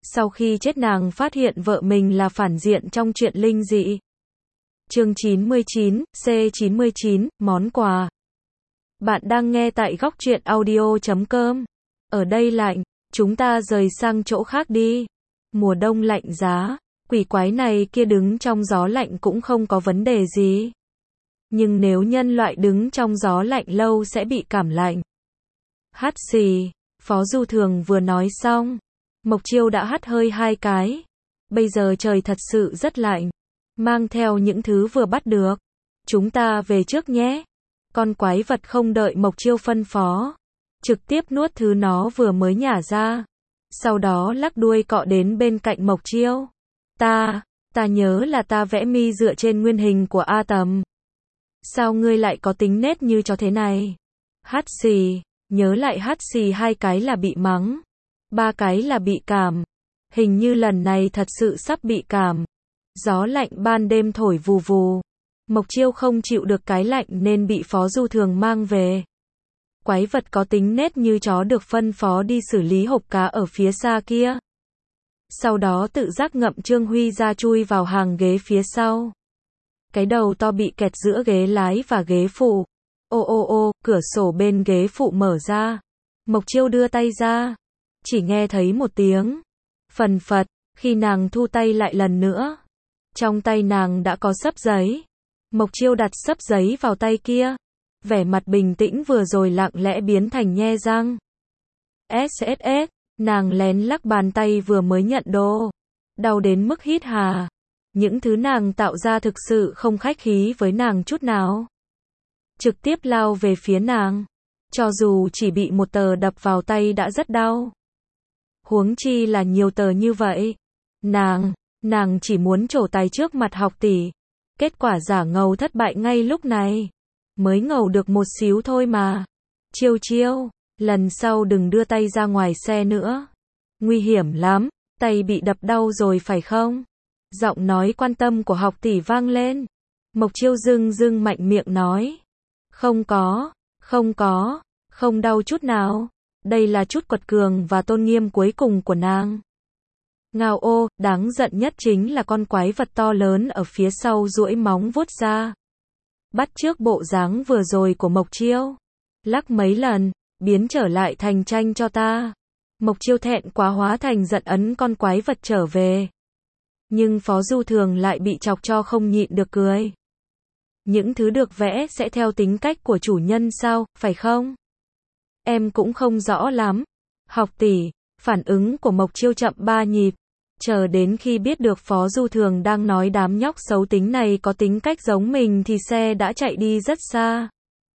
Sau khi chết nàng phát hiện vợ mình là phản diện trong chuyện linh dị. Chương 99, C99, món quà. Bạn đang nghe tại góc truyện audio.com. Ở đây lạnh, chúng ta rời sang chỗ khác đi. Mùa đông lạnh giá, quỷ quái này kia đứng trong gió lạnh cũng không có vấn đề gì. Nhưng nếu nhân loại đứng trong gió lạnh lâu sẽ bị cảm lạnh. Hắt xì, Phó Du Thường vừa nói xong, Mộc Chiêu đã hắt hơi 2 cái. Bây giờ trời thật sự rất lạnh. Mang theo những thứ vừa bắt được. Chúng ta về trước nhé. Con quái vật không đợi Mộc Chiêu phân phó. Trực tiếp nuốt thứ nó vừa mới nhả ra. Sau đó lắc đuôi cọ đến bên cạnh Mộc Chiêu. Ta nhớ là ta vẽ mi dựa trên nguyên hình của A Tầm. Sao ngươi lại có tính nết như chó thế này? Hắt xì, nhớ lại hắt xì 2 cái là bị mắng. 3 cái là bị cảm. Hình như lần này thật sự sắp bị cảm. Gió lạnh ban đêm thổi vù vù. Mộc Chiêu không chịu được cái lạnh nên bị Phó Du Thường mang về. Quái vật có tính nết như chó được phân phó đi xử lý hộp cá ở phía xa kia. Sau đó tự giác ngậm Trương Huy ra chui vào hàng ghế phía sau. Cái đầu to bị kẹt giữa ghế lái và ghế phụ. Ô, cửa sổ bên ghế phụ mở ra. Mộc Chiêu đưa tay ra. Chỉ nghe thấy một tiếng phần phật, khi nàng thu tay lại lần nữa. Trong tay nàng đã có xấp giấy. Mộc Chiêu đặt xấp giấy vào tay kia. Vẻ mặt bình tĩnh vừa rồi lặng lẽ biến thành nhe răng. SSS, nàng lén lắc bàn tay vừa mới nhận đồ. Đau đến mức hít hà. Những thứ nàng tạo ra thực sự không khách khí với nàng chút nào. Trực tiếp lao về phía nàng. Cho dù chỉ bị một tờ đập vào tay đã rất đau. Huống chi là nhiều tờ như vậy. Nàng chỉ muốn trổ tài trước mặt học tỷ. Kết quả giả ngầu thất bại ngay lúc này. Mới ngầu được một xíu thôi mà. Chiêu, lần sau đừng đưa tay ra ngoài xe nữa. Nguy hiểm lắm, tay bị đập đau rồi phải không? Giọng nói quan tâm của học tỷ vang lên. Mộc Chiêu dưng mạnh miệng nói. Không có, không đau chút nào. Đây là chút quật cường và tôn nghiêm cuối cùng của nàng. Ngao ô, đáng giận nhất chính là con quái vật to lớn ở phía sau duỗi móng vuốt ra. Bắt chước bộ dáng vừa rồi của Mộc Chiêu. Lắc mấy lần, biến trở lại thành tranh cho ta. Mộc Chiêu thẹn quá hóa thành giận ấn con quái vật trở về. Nhưng Phó Du Thường lại bị chọc cho không nhịn được cười. Những thứ được vẽ sẽ theo tính cách của chủ nhân sao, phải không? Em cũng không rõ lắm. Học tỷ, phản ứng của Mộc Chiêu chậm 3 nhịp. Chờ đến khi biết được Phó Du Thường đang nói đám nhóc xấu tính này có tính cách giống mình thì xe đã chạy đi rất xa.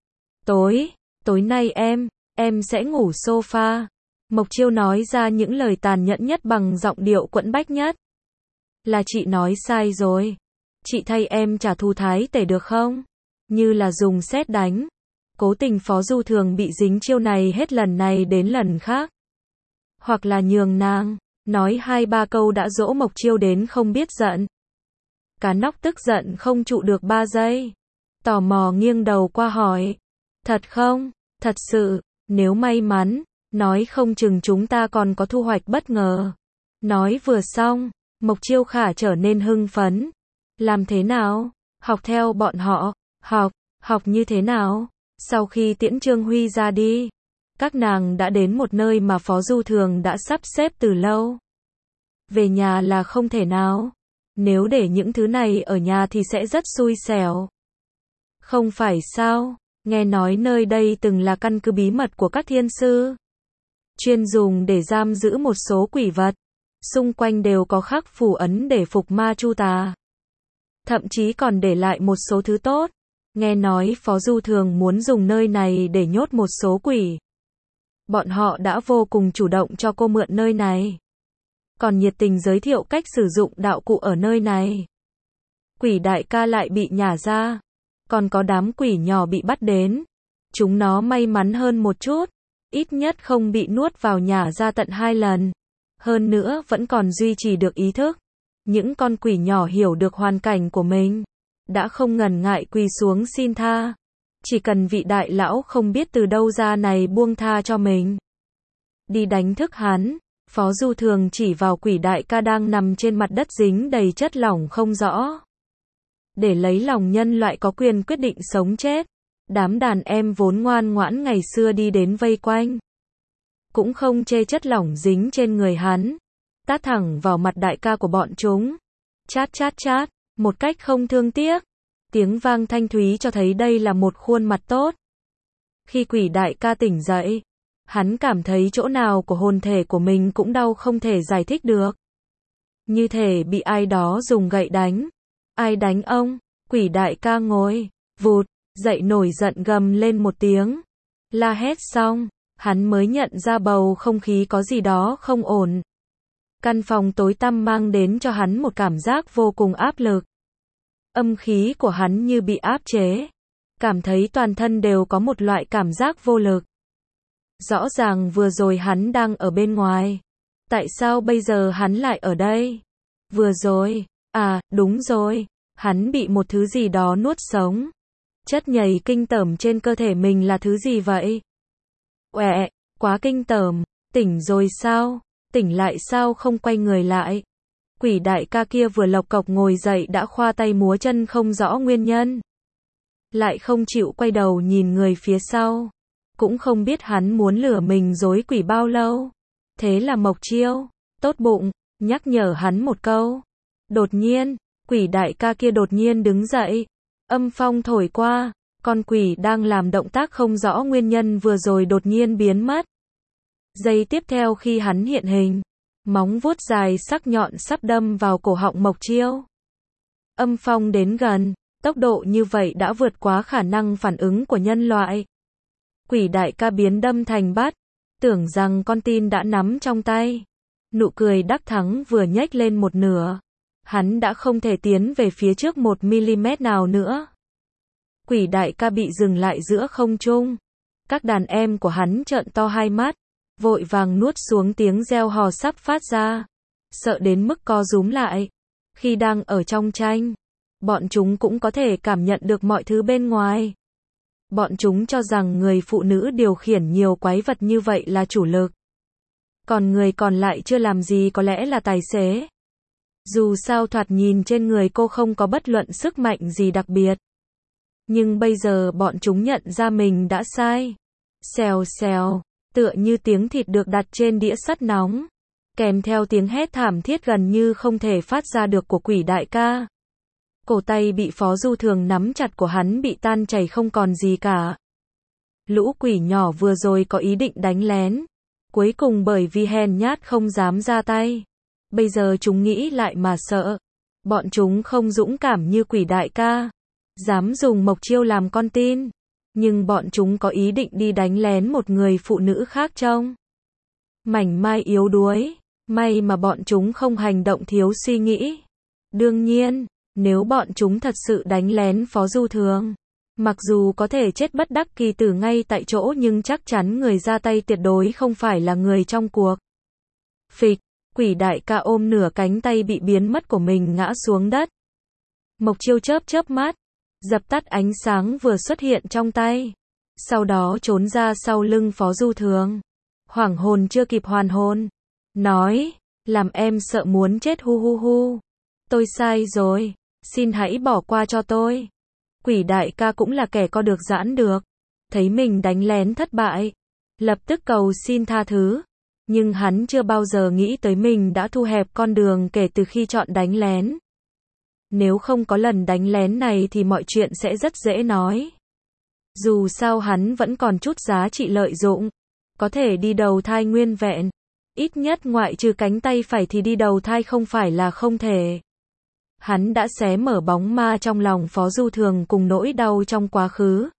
Tối nay em sẽ ngủ sofa. Mộc Chiêu nói ra những lời tàn nhẫn nhất bằng giọng điệu quẫn bách nhất. Là chị nói sai rồi. Chị thay em trả thù Thái Tể được không? Như là dùng sét đánh. Cố tình Phó Du Thường bị dính chiêu này hết lần này đến lần khác. Hoặc là nhường nàng. Nói 2-3 câu đã dỗ Mộc Chiêu đến không biết giận. Cá nóc tức giận không trụ được 3 giây. Tò mò nghiêng đầu qua hỏi. Thật không? Thật sự, nếu may mắn, nói không chừng chúng ta còn có thu hoạch bất ngờ. Nói vừa xong, Mộc Chiêu khả trở nên hưng phấn. Làm thế nào? Học theo bọn họ. Học như thế nào? Sau khi tiễn Trương Huy ra đi, các nàng đã đến một nơi mà Phó Du Thường đã sắp xếp từ lâu. Về nhà là không thể nào. Nếu để những thứ này ở nhà thì sẽ rất xui xẻo. Không phải sao? Nghe nói nơi đây từng là căn cứ bí mật của các thiên sư. Chuyên dùng để giam giữ một số quỷ vật. Xung quanh đều có khắc phù ấn để phục ma chu tà. Thậm chí còn để lại một số thứ tốt. Nghe nói Phó Du Thường muốn dùng nơi này để nhốt một số quỷ. Bọn họ đã vô cùng chủ động cho cô mượn nơi này. Còn nhiệt tình giới thiệu cách sử dụng đạo cụ ở nơi này. Quỷ đại ca lại bị nhả ra. Còn có đám quỷ nhỏ bị bắt đến. Chúng nó may mắn hơn một chút. Ít nhất không bị nuốt vào nhả ra tận 2 lần. Hơn nữa vẫn còn duy trì được ý thức. Những con quỷ nhỏ hiểu được hoàn cảnh của mình. Đã không ngần ngại quỳ xuống xin tha. Chỉ cần vị đại lão không biết từ đâu ra này buông tha cho mình. Đi đánh thức hắn. Phó Du Thường chỉ vào quỷ đại ca đang nằm trên mặt đất dính đầy chất lỏng không rõ. Để lấy lòng nhân loại có quyền quyết định sống chết. Đám đàn em vốn ngoan ngoãn ngày xưa đi đến vây quanh. Cũng không chê chất lỏng dính trên người hắn. Tát thẳng vào mặt đại ca của bọn chúng. Chát chát chát, một cách không thương tiếc. Tiếng vang thanh thúy cho thấy đây là một khuôn mặt tốt. Khi quỷ đại ca tỉnh dậy, hắn cảm thấy chỗ nào của hồn thể của mình cũng đau không thể giải thích được. Như thể bị ai đó dùng gậy đánh. Ai đánh ông? Quỷ đại ca ngồi, vụt, dậy nổi giận gầm lên một tiếng. La hét xong, hắn mới nhận ra bầu không khí có gì đó không ổn. Căn phòng tối tăm mang đến cho hắn một cảm giác vô cùng áp lực. Âm khí của hắn như bị áp chế. Cảm thấy toàn thân đều có một loại cảm giác vô lực. Rõ ràng vừa rồi hắn đang ở bên ngoài. Tại sao bây giờ hắn lại ở đây? Vừa rồi, đúng rồi, hắn bị một thứ gì đó nuốt sống. Chất nhầy kinh tởm trên cơ thể mình là thứ gì vậy? Uẹ, quá kinh tởm, tỉnh rồi sao? Tỉnh lại sao không quay người lại? Quỷ đại ca kia vừa lộc cộc ngồi dậy đã khoa tay múa chân không rõ nguyên nhân. Lại không chịu quay đầu nhìn người phía sau. Cũng không biết hắn muốn lừa mình dối quỷ bao lâu. Thế là Mộc Chiêu, tốt bụng, nhắc nhở hắn một câu. Đột nhiên, quỷ đại ca kia đột nhiên đứng dậy. Âm phong thổi qua, con quỷ đang làm động tác không rõ nguyên nhân vừa rồi đột nhiên biến mất. Giây tiếp theo khi hắn hiện hình, móng vuốt dài sắc nhọn sắp đâm vào cổ họng Mộc Chiêu. Âm phong đến gần, tốc độ như vậy đã vượt quá khả năng phản ứng của nhân loại. Quỷ đại ca biến đâm thành bát, tưởng rằng con tin đã nắm trong tay. Nụ cười đắc thắng vừa nhếch lên một nửa. Hắn đã không thể tiến về phía trước 1 mm nào nữa. Quỷ đại ca bị dừng lại giữa không trung. Các đàn em của hắn trợn to hai mắt, vội vàng nuốt xuống tiếng reo hò sắp phát ra. Sợ đến mức co rúm lại. Khi đang ở trong tranh, bọn chúng cũng có thể cảm nhận được mọi thứ bên ngoài. Bọn chúng cho rằng người phụ nữ điều khiển nhiều quái vật như vậy là chủ lực. Còn người còn lại chưa làm gì có lẽ là tài xế. Dù sao thoạt nhìn trên người cô không có bất luận sức mạnh gì đặc biệt. Nhưng bây giờ bọn chúng nhận ra mình đã sai. Xèo xèo, tựa như tiếng thịt được đặt trên đĩa sắt nóng. Kèm theo tiếng hét thảm thiết gần như không thể phát ra được của quỷ đại ca. Cổ tay bị Phó Du Thường nắm chặt của hắn bị tan chảy không còn gì cả. Lũ quỷ nhỏ vừa rồi có ý định đánh lén. Cuối cùng bởi vì hèn nhát không dám ra tay. Bây giờ chúng nghĩ lại mà sợ. Bọn chúng không dũng cảm như quỷ đại ca. Dám dùng Mộc Chiêu làm con tin. Nhưng bọn chúng có ý định đi đánh lén một người phụ nữ khác trông mảnh mai yếu đuối. May mà bọn chúng không hành động thiếu suy nghĩ. Đương nhiên, nếu bọn chúng thật sự đánh lén Phó Du Thường, mặc dù có thể chết bất đắc kỳ tử ngay tại chỗ nhưng chắc chắn người ra tay tuyệt đối không phải là người trong cuộc. Phịch, quỷ đại ca ôm nửa cánh tay bị biến mất của mình ngã xuống đất. Mộc Chiêu chớp chớp mắt, dập tắt ánh sáng vừa xuất hiện trong tay. Sau đó trốn ra sau lưng Phó Du Thường. Hoảng hồn chưa kịp hoàn hồn. Nói, làm em sợ muốn chết hu hu hu. Tôi sai rồi, xin hãy bỏ qua cho tôi. Quỷ đại ca cũng là kẻ co được giãn được. Thấy mình đánh lén thất bại, lập tức cầu xin tha thứ. Nhưng hắn chưa bao giờ nghĩ tới mình đã thu hẹp con đường kể từ khi chọn đánh lén. Nếu không có lần đánh lén này thì mọi chuyện sẽ rất dễ nói. Dù sao hắn vẫn còn chút giá trị lợi dụng. Có thể đi đầu thai nguyên vẹn. Ít nhất ngoại trừ cánh tay phải thì đi đầu thai không phải là không thể. Hắn đã xé mở bóng ma trong lòng Phó Du Thường cùng nỗi đau trong quá khứ.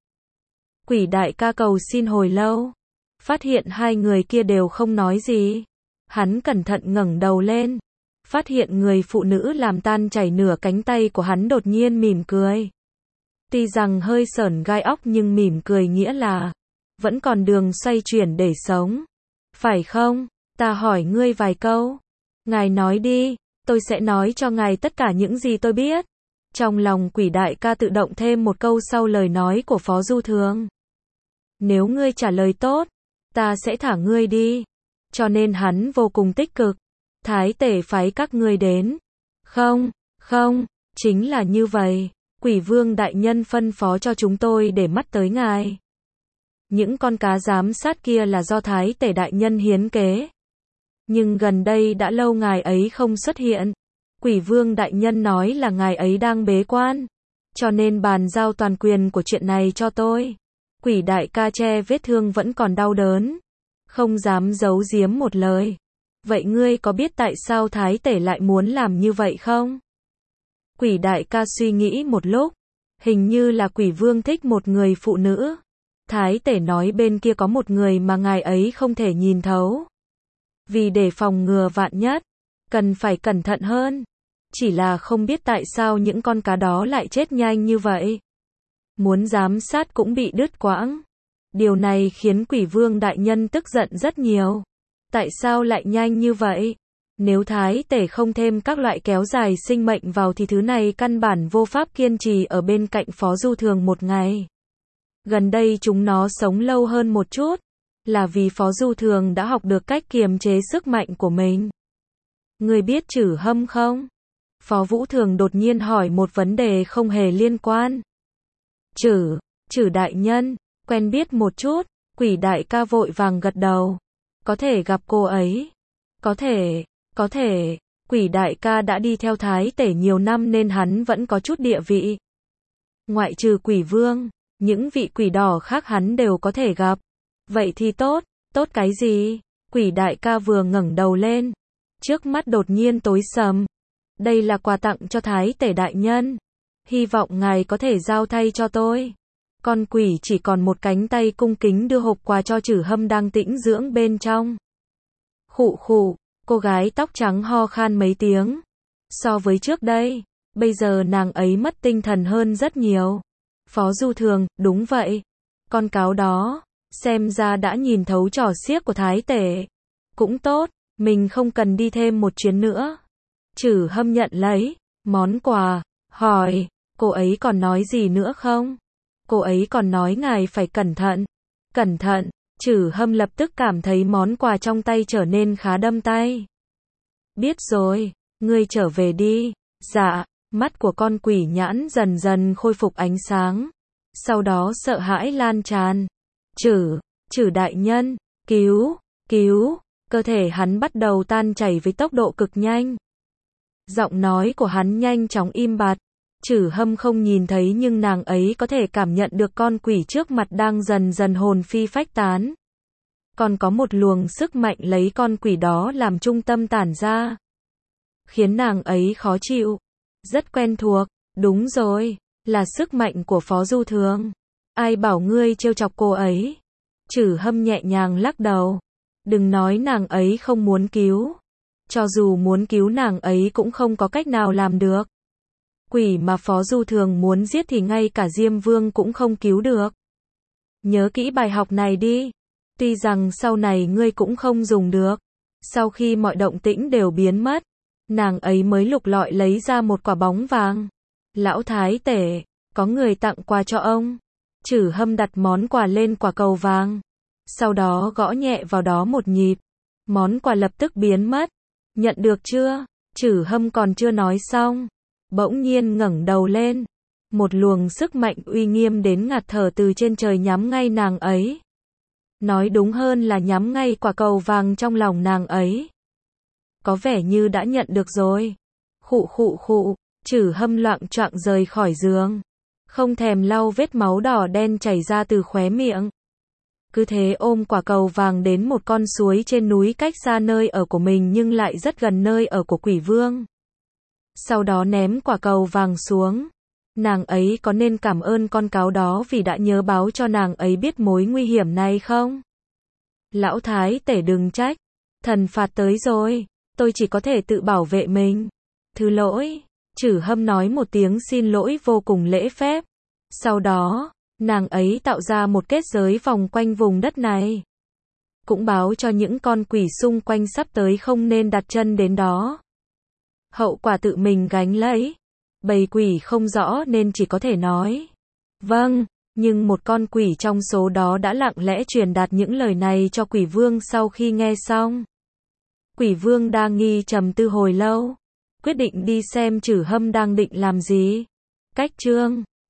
Quỷ đại ca cầu xin hồi lâu. Phát hiện hai người kia đều không nói gì. Hắn cẩn thận ngẩng đầu lên. Phát hiện người phụ nữ làm tan chảy nửa cánh tay của hắn đột nhiên mỉm cười. Tuy rằng hơi sởn gai óc nhưng mỉm cười nghĩa là vẫn còn đường xoay chuyển để sống. Phải không? Ta hỏi ngươi vài câu. Ngài nói đi, tôi sẽ nói cho ngài tất cả những gì tôi biết. Trong lòng quỷ đại ca tự động thêm một câu sau lời nói của Phó Du Thường. Nếu ngươi trả lời tốt, ta sẽ thả ngươi đi. cho nên hắn vô cùng tích cực. Thái tể phái các ngươi đến. Không, không, chính là như vậy. Quỷ vương đại nhân phân phó cho chúng tôi để mắt tới ngài. Những con cá giám sát kia là do thái tể đại nhân hiến kế. Nhưng gần đây đã lâu ngài ấy không xuất hiện. Quỷ vương đại nhân nói là ngài ấy đang bế quan. Cho nên bàn giao toàn quyền của chuyện này cho tôi. Quỷ đại ca che vết thương vẫn còn đau đớn. Không dám giấu giếm một lời. Vậy ngươi có biết tại sao thái tể lại muốn làm như vậy không? Quỷ đại ca suy nghĩ một lúc. Hình như là quỷ vương thích một người phụ nữ. Thái tể nói bên kia có một người mà ngài ấy không thể nhìn thấu. Vì để phòng ngừa vạn nhất, cần phải cẩn thận hơn. Chỉ là không biết tại sao những con cá đó lại chết nhanh như vậy. Muốn giám sát cũng bị đứt quãng. Điều này khiến quỷ vương đại nhân tức giận rất nhiều. Tại sao lại nhanh như vậy? Nếu thái tể không thêm các loại kéo dài sinh mệnh vào thì thứ này căn bản vô pháp kiên trì ở bên cạnh Phó Du Thường một ngày. Gần đây chúng nó sống lâu hơn một chút, là vì Phó Du Thường đã học được cách kiềm chế sức mạnh của mình. Người biết Trử Hâm không? Phó Vũ Thường đột nhiên hỏi một vấn đề không hề liên quan. Trử đại nhân, quen biết một chút, quỷ đại ca vội vàng gật đầu. Có thể gặp cô ấy. Có thể, quỷ đại ca đã đi theo thái tể nhiều năm nên hắn vẫn có chút địa vị. Ngoại trừ quỷ vương, những vị quỷ đỏ khác hắn đều có thể gặp. Vậy thì tốt cái gì? Quỷ đại ca vừa ngẩng đầu lên. Trước mắt đột nhiên tối sầm. Đây là quà tặng cho thái tể đại nhân. Hy vọng ngài có thể giao thay cho tôi. Con quỷ chỉ còn một cánh tay cung kính đưa hộp quà cho Trử Hâm đang tĩnh dưỡng bên trong. Khụ khụ, cô gái tóc trắng ho khan mấy tiếng. So với trước đây, bây giờ nàng ấy mất tinh thần hơn rất nhiều. Phó Du Thường, đúng vậy. Con cáo đó, xem ra đã nhìn thấu trò xiếc của thái tể. Cũng tốt, mình không cần đi thêm một chuyến nữa. Trử Hâm nhận lấy món quà, hỏi, cô ấy còn nói gì nữa không? Cô ấy còn nói ngài phải cẩn thận. Cẩn thận, Trử Hâm lập tức cảm thấy món quà trong tay trở nên khá đâm tay. Biết rồi, ngươi trở về đi. Dạ, mắt của con quỷ nhãn dần dần khôi phục ánh sáng. Sau đó sợ hãi lan tràn. Trử đại nhân, cứu, cơ thể hắn bắt đầu tan chảy với tốc độ cực nhanh. Giọng nói của hắn nhanh chóng im bặt. Trử Hâm không nhìn thấy nhưng nàng ấy có thể cảm nhận được con quỷ trước mặt đang dần dần hồn phi phách tán. Còn có một luồng sức mạnh lấy con quỷ đó làm trung tâm tản ra. Khiến nàng ấy khó chịu. Rất quen thuộc, đúng rồi, là sức mạnh của Phó Du Thường. Ai bảo ngươi trêu chọc cô ấy? Trử Hâm nhẹ nhàng lắc đầu. Đừng nói nàng ấy không muốn cứu. Cho dù muốn cứu nàng ấy cũng không có cách nào làm được. Quỷ mà Phó Du Thường muốn giết thì ngay cả Diêm Vương cũng không cứu được. Nhớ kỹ bài học này đi. Tuy rằng sau này ngươi cũng không dùng được. Sau khi mọi động tĩnh đều biến mất, nàng ấy mới lục lọi lấy ra một quả bóng vàng. Lão thái tể, có người tặng quà cho ông. Trử Hâm đặt món quà lên quả cầu vàng. Sau đó gõ nhẹ vào đó một nhịp. Món quà lập tức biến mất. Nhận được chưa? Trử Hâm còn chưa nói xong. Bỗng nhiên ngẩng đầu lên. Một luồng sức mạnh uy nghiêm đến ngạt thở từ trên trời nhắm ngay nàng ấy. Nói đúng hơn là nhắm ngay quả cầu vàng trong lòng nàng ấy. Có vẻ như đã nhận được rồi. Khụ, Trử Hâm loạng choạng rời khỏi giường. Không thèm lau vết máu đỏ đen chảy ra từ khóe miệng. Cứ thế ôm quả cầu vàng đến một con suối trên núi cách xa nơi ở của mình nhưng lại rất gần nơi ở của quỷ vương. Sau đó ném quả cầu vàng xuống. Nàng ấy có nên cảm ơn con cáo đó vì đã nhớ báo cho nàng ấy biết mối nguy hiểm này không? Lão thái tể đừng trách. Thần phạt tới rồi. Tôi chỉ có thể tự bảo vệ mình. Thứ lỗi. Trử Hâm nói một tiếng xin lỗi vô cùng lễ phép. Sau đó, nàng ấy tạo ra một kết giới vòng quanh vùng đất này. Cũng báo cho những con quỷ xung quanh sắp tới không nên đặt chân đến đó. Hậu quả tự mình gánh lấy. Bầy quỷ không rõ nên chỉ có thể nói. Vâng, Nhưng một con quỷ trong số đó đã lặng lẽ truyền đạt những lời này cho quỷ vương sau khi nghe xong. Quỷ vương đa nghi trầm tư hồi lâu, quyết định đi xem Trử Hâm đang định làm gì. Cách chương